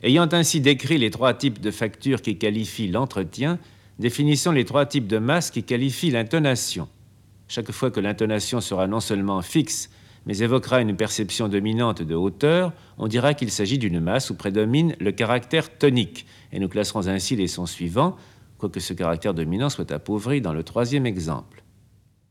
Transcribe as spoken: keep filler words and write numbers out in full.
Ayant ainsi décrit les trois types de facture qui qualifient l'entretien, définissons les trois types de masse qui qualifient l'intonation. Chaque fois que l'intonation sera non seulement fixe, mais évoquera une perception dominante de hauteur, on dira qu'il s'agit d'une masse où prédomine le caractère tonique, et nous classerons ainsi les sons suivants, quoique ce caractère dominant soit appauvri dans le troisième exemple.